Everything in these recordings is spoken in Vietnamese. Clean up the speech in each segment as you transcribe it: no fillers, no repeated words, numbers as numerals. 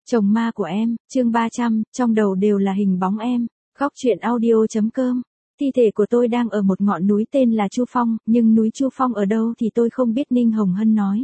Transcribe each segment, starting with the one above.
Chồng ma của em, chương 300, trong đầu đều là hình bóng em. Góc truyện audio.com. Thi thể của tôi đang ở một ngọn núi tên là Chu Phong, nhưng núi Chu Phong ở đâu thì tôi không biết, Ninh Hồng Hân nói.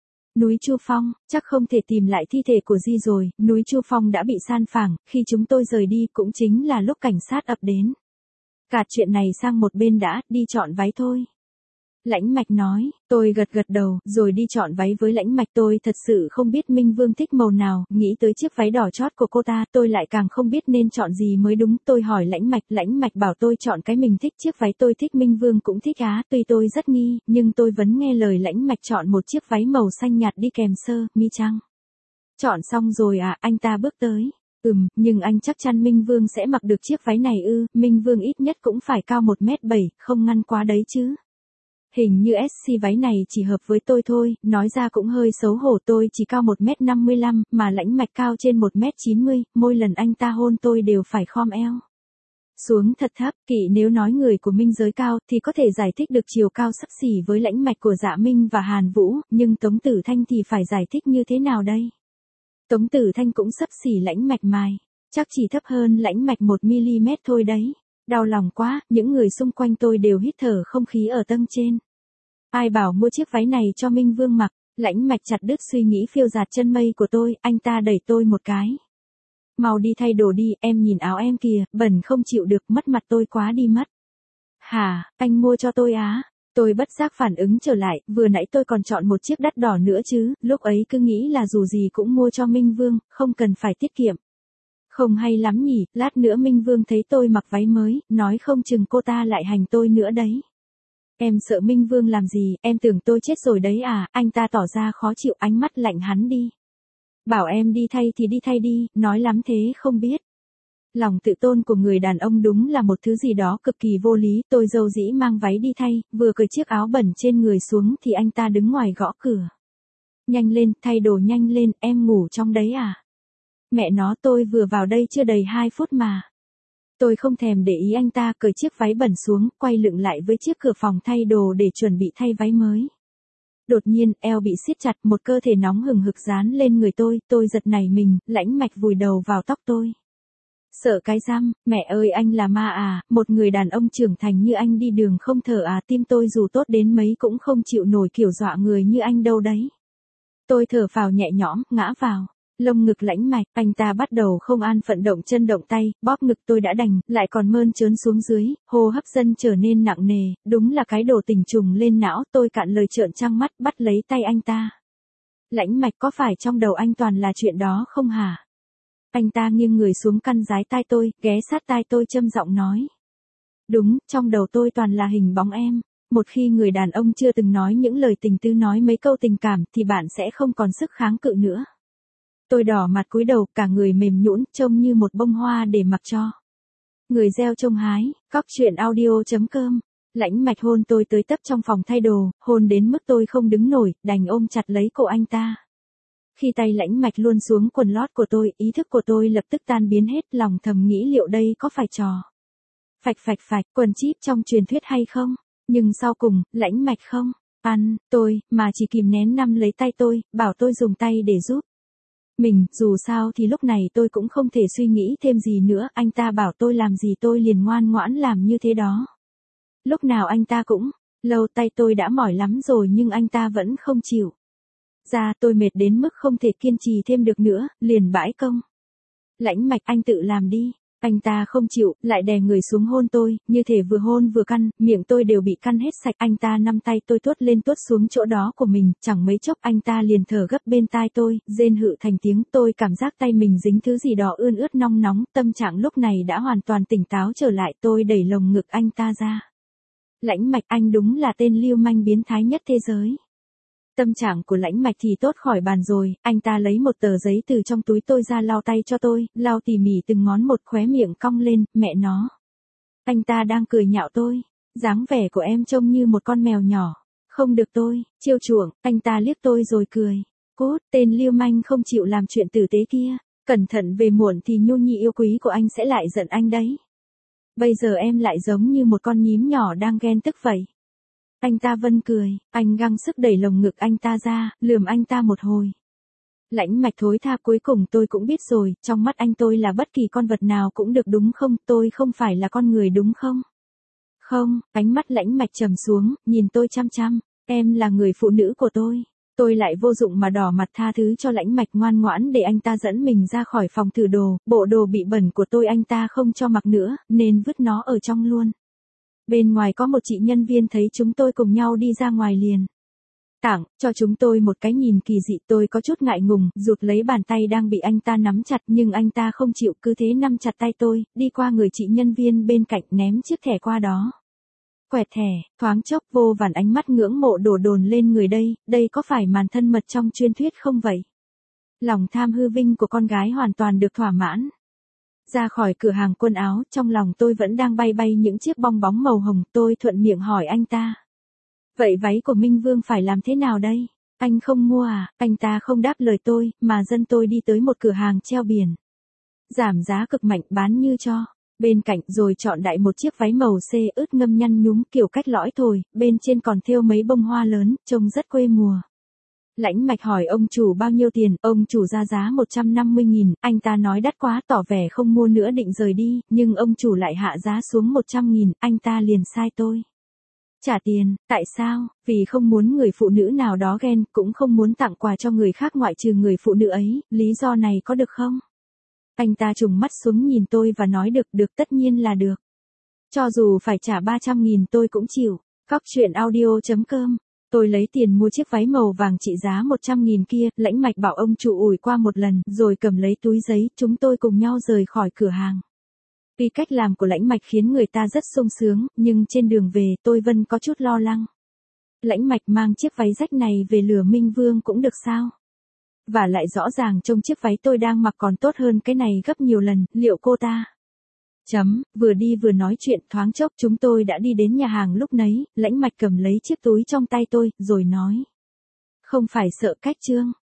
Núi Chu Phong, chắc không thể tìm lại thi thể của Di rồi, núi Chu Phong đã bị san phẳng, khi chúng tôi rời đi cũng chính là lúc cảnh sát ập đến. Gạt chuyện này sang một bên đã, đi chọn váy thôi. Lãnh Mạch nói, tôi gật đầu, rồi đi chọn váy với Lãnh Mạch. Tôi thật sự không biết Minh Vương thích màu nào, nghĩ tới chiếc váy đỏ chót của cô ta, tôi lại càng không biết nên chọn gì mới đúng. Tôi hỏi Lãnh Mạch bảo tôi chọn cái mình thích, chiếc váy tôi thích Minh Vương cũng thích á, tuy tôi rất nghi, nhưng tôi vẫn nghe lời Lãnh Mạch chọn một chiếc váy màu xanh nhạt đi kèm sơ, mi trắng. Chọn xong rồi à, anh ta bước tới. Nhưng anh chắc chắn Minh Vương sẽ mặc được chiếc váy này ư? Minh Vương ít nhất cũng phải cao 1m7, không ngăn quá đấy chứ. Hình như SC váy này chỉ hợp với tôi thôi, nói ra cũng hơi xấu hổ, tôi chỉ cao 1m55, mà Lãnh Mạch cao trên 1m90, mỗi lần anh ta hôn tôi đều phải khom eo xuống thật thấp. Kỵ nếu nói người của Minh giới cao thì có thể giải thích được chiều cao xấp xỉ với Lãnh Mạch của Dạ Minh và Hàn Vũ, nhưng Tống Tử Thanh thì phải giải thích như thế nào đây? Tống Tử Thanh cũng xấp xỉ Lãnh Mạch mài, chắc chỉ thấp hơn Lãnh Mạch 1mm thôi đấy. Đau lòng quá, những người xung quanh tôi đều hít thở không khí ở tầng trên. Ai bảo mua chiếc váy này cho Minh Vương mặc? Lãnh Mạch chặt đứt suy nghĩ phiêu dạt chân mây của tôi, anh ta đẩy tôi một cái. Mau đi thay đồ đi, em nhìn áo em kìa, bẩn không chịu được, mất mặt tôi quá đi mất. Hả, anh mua cho tôi á? Tôi bất giác phản ứng trở lại, vừa nãy tôi còn chọn một chiếc đắt đỏ nữa chứ, lúc ấy cứ nghĩ là dù gì cũng mua cho Minh Vương, không cần phải tiết kiệm. Không hay lắm nhỉ, lát nữa Minh Vương thấy tôi mặc váy mới, nói không chừng cô ta lại hành tôi nữa đấy. Em sợ Minh Vương làm gì, em tưởng tôi chết rồi đấy à? Anh ta tỏ ra khó chịu, ánh mắt lạnh hắn đi. Bảo em đi thay thì đi thay đi, nói lắm thế không biết. Lòng tự tôn của người đàn ông đúng là một thứ gì đó cực kỳ vô lý. Tôi dâu dĩ mang váy đi thay, vừa cởi chiếc áo bẩn trên người xuống thì anh ta đứng ngoài gõ cửa. Nhanh lên, thay đồ nhanh lên, em ngủ trong đấy à? Mẹ nó, tôi vừa vào đây chưa đầy 2 phút mà. Tôi không thèm để ý anh ta, cởi chiếc váy bẩn xuống, quay lưng lại với chiếc cửa phòng thay đồ để chuẩn bị thay váy mới. Đột nhiên, eo bị siết chặt, một cơ thể nóng hừng hực dán lên người tôi giật nảy mình, Lãnh Mạch vùi đầu vào tóc tôi. Sợ cái răm, mẹ ơi anh là ma à, một người đàn ông trưởng thành như anh đi đường không thở à, tim tôi dù tốt đến mấy cũng không chịu nổi kiểu dọa người như anh đâu đấy. Tôi thở phào nhẹ nhõm, ngã vào lồng ngực Lãnh Mạch, anh ta bắt đầu không an phận động chân động tay, bóp ngực tôi đã đành, lại còn mơn trớn xuống dưới, hô hấp dần trở nên nặng nề, đúng là cái đồ tình trùng lên não. Tôi cạn lời trợn trăng mắt, bắt lấy tay anh ta. Lãnh Mạch, có phải trong đầu anh toàn là chuyện đó không hả? Anh ta nghiêng người xuống căn dái tai tôi, ghé sát tai tôi châm giọng nói. Đúng, trong đầu tôi toàn là hình bóng em. Một khi người đàn ông chưa từng nói những lời tình tứ, nói mấy câu tình cảm thì bạn sẽ không còn sức kháng cự nữa. Tôi đỏ mặt cúi đầu, cả người mềm nhũn, trông như một bông hoa để mặc cho người gieo trông hái. Góc truyện audio.com. Lãnh Mạch hôn tôi tới tấp trong phòng thay đồ, hôn đến mức tôi không đứng nổi, đành ôm chặt lấy cổ anh ta. Khi tay Lãnh Mạch luồn xuống quần lót của tôi, ý thức của tôi lập tức tan biến hết, lòng thầm nghĩ liệu đây có phải trò phạch quần chíp trong truyền thuyết hay không? Nhưng sau cùng, Lãnh Mạch không ăn tôi, mà chỉ kìm nén nắm lấy tay tôi, bảo tôi dùng tay để giúp mình, dù sao thì lúc này tôi cũng không thể suy nghĩ thêm gì nữa, anh ta bảo tôi làm gì tôi liền ngoan ngoãn làm như thế đó. Lúc nào anh ta cũng, lâu tay tôi đã mỏi lắm rồi nhưng anh ta vẫn không chịu. Tôi mệt đến mức không thể kiên trì thêm được nữa, liền bãi công. Lãnh Mạch, anh tự làm đi. Anh ta không chịu, lại đè người xuống hôn tôi, như thể vừa hôn vừa căn, miệng tôi đều bị căn hết sạch. Anh ta nắm tay tôi tuốt lên tuốt xuống chỗ đó của mình, chẳng mấy chốc anh ta liền thở gấp bên tai tôi, rên hự thành tiếng. Tôi cảm giác tay mình dính thứ gì đó ươn ướt nong nóng, tâm trạng lúc này đã hoàn toàn tỉnh táo trở lại. Tôi đẩy lồng ngực anh ta ra. Lãnh Mạch, anh đúng là tên lưu manh biến thái nhất thế giới. Tâm trạng của Lãnh Mạch thì tốt khỏi bàn rồi, anh ta lấy một tờ giấy từ trong túi tôi ra lau tay cho tôi, lau tỉ mỉ từng ngón một, khóe miệng cong lên, mẹ nó. Anh ta đang cười nhạo tôi, dáng vẻ của em trông như một con mèo nhỏ. Không được tôi chiêu chuộng, anh ta liếc tôi rồi cười. Cút, tên lưu manh không chịu làm chuyện tử tế kia, cẩn thận về muộn thì nhu nhi yêu quý của anh sẽ lại giận anh đấy. Bây giờ em lại giống như một con nhím nhỏ đang ghen tức vậy. Anh ta vân cười, anh gắng sức đẩy lồng ngực anh ta ra, lườm anh ta một hồi. Lãnh Mạch thối tha, cuối cùng tôi cũng biết rồi, trong mắt anh tôi là bất kỳ con vật nào cũng được đúng không, tôi không phải là con người đúng không? Không, ánh mắt Lãnh Mạch trầm xuống, nhìn tôi chăm chăm, em là người phụ nữ của tôi. Tôi lại vô dụng mà đỏ mặt tha thứ cho Lãnh Mạch, ngoan ngoãn để anh ta dẫn mình ra khỏi phòng thử đồ, bộ đồ bị bẩn của tôi anh ta không cho mặc nữa, nên vứt nó ở trong luôn. Bên ngoài có một chị nhân viên thấy chúng tôi cùng nhau đi ra ngoài liền tặng cho chúng tôi một cái nhìn kỳ dị. Tôi có chút ngại ngùng, rụt lấy bàn tay đang bị anh ta nắm chặt, nhưng anh ta không chịu, cứ thế nắm chặt tay tôi, đi qua người chị nhân viên bên cạnh, ném chiếc thẻ qua đó. Quẹt thẻ, thoáng chốc vô vàn ánh mắt ngưỡng mộ đổ dồn lên người đây có phải màn thân mật trong truyền thuyết không vậy? Lòng tham hư vinh của con gái hoàn toàn được thỏa mãn. Ra khỏi cửa hàng quần áo, trong lòng tôi vẫn đang bay bay những chiếc bong bóng màu hồng, tôi thuận miệng hỏi anh ta. Vậy váy của Minh Vương phải làm thế nào đây? Anh không mua à? Anh ta không đáp lời tôi, mà dẫn tôi đi tới một cửa hàng treo biển. Giảm giá cực mạnh, bán như cho. Bên cạnh rồi chọn đại một chiếc váy màu xê ướt ngâm nhăn nhúm kiểu cách lõi thồi, bên trên còn thêu mấy bông hoa lớn, trông rất quê mùa. Lãnh Mạch hỏi ông chủ bao nhiêu tiền, ông chủ ra giá 150.000, anh ta nói đắt quá, tỏ vẻ không mua nữa định rời đi, nhưng ông chủ lại hạ giá xuống 100.000, anh ta liền sai tôi. Trả tiền, tại sao? Vì không muốn người phụ nữ nào đó ghen, cũng không muốn tặng quà cho người khác ngoại trừ người phụ nữ ấy, lý do này có được không? Anh ta trùng mắt xuống nhìn tôi và nói được tất nhiên là được. Cho dù phải trả 300.000 tôi cũng chịu. Cóc truyện audio.com. Tôi lấy tiền mua chiếc váy màu vàng trị giá 100.000 kia, Lãnh Mạch bảo ông chủ ủi qua một lần, rồi cầm lấy túi giấy, chúng tôi cùng nhau rời khỏi cửa hàng. Tuy cách làm của Lãnh Mạch khiến người ta rất sung sướng, nhưng trên đường về tôi vẫn có chút lo lắng. Lãnh Mạch mang chiếc váy rách này về lừa Minh Vương cũng được sao? Và lại rõ ràng trong chiếc váy tôi đang mặc còn tốt hơn cái này gấp nhiều lần, liệu cô ta? Vừa đi vừa nói chuyện, thoáng chốc chúng tôi đã đi đến nhà hàng. Lúc nấy, Lãnh Mạch cầm lấy chiếc túi trong tay tôi, rồi nói. Không phải sợ cách Trương,